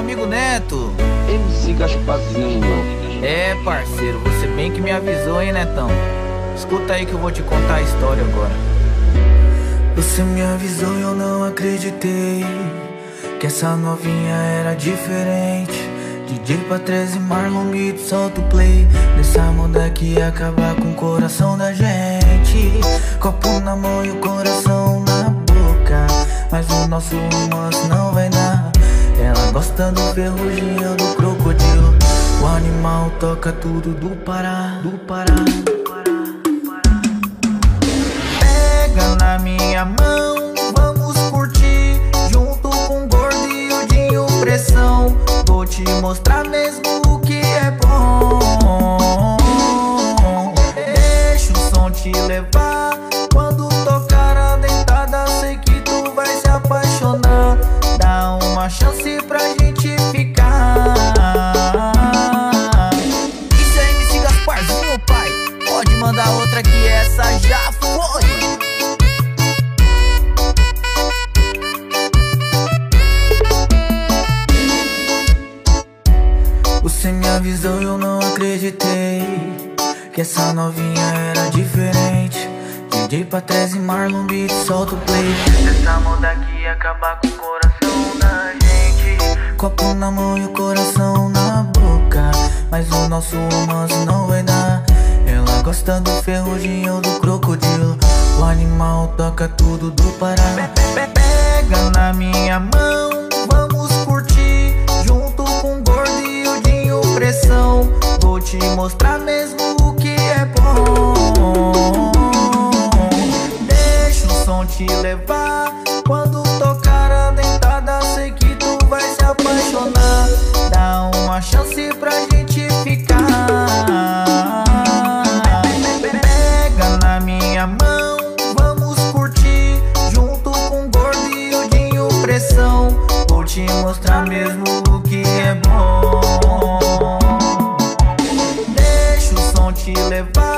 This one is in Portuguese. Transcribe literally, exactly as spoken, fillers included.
amigo Neto. M C Gasparzinho. É, parceiro, você bem que me avisou, hein, Netão? Escuta aí que eu vou te contar a história agora. Você me avisou e eu não acreditei que essa novinha era diferente. D J Patrese, Marlon Beats, solta o play nessa moda que ia acabar com o coração da gente. Copo na mão e o coração na boca, mas o nosso romance não vai dar. Ela gosta do ferrugem, eu do crocodilo. O animal toca tudo do Pará, do Pará. Pega na minha mão, vamos curtir junto com o Gordo e o Dinho Pressão. Vou te mostrar mesmo o que é bom. Deixa o som te levar. Quando tocar a dentada, sei que tu vai se apaixonar. Dá uma chance pra gente ficar. Isso é M C Gasparzinho, pai. Pode mandar outra que essa já foi. Você me avisou e eu não acreditei que essa novinha era diferente. D J Patrese, Marlon Beats, solta o play essa moda que ia acabar com o coração da gente. Copo na mão e o coração na boca, mas o nosso romance não vai dar. Ela gosta do ferrugem, eu do crocodilo. O animal toca tudo do Pará. Pega na minha mão, vamos curtir junto com o Gordo e o Dinho Pressão. Vou te mostrar mesmo o que é bom. Deixa o som te levar. Quando tocar a dentada, sei que tu vai se apaixonar. Dá uma chance pra gente ficar. Pega na minha mão, vamos curtir junto com o Gordo e o Dinho Pressão. Vou te mostrar mesmo o que é bom. Deixa o som te levar.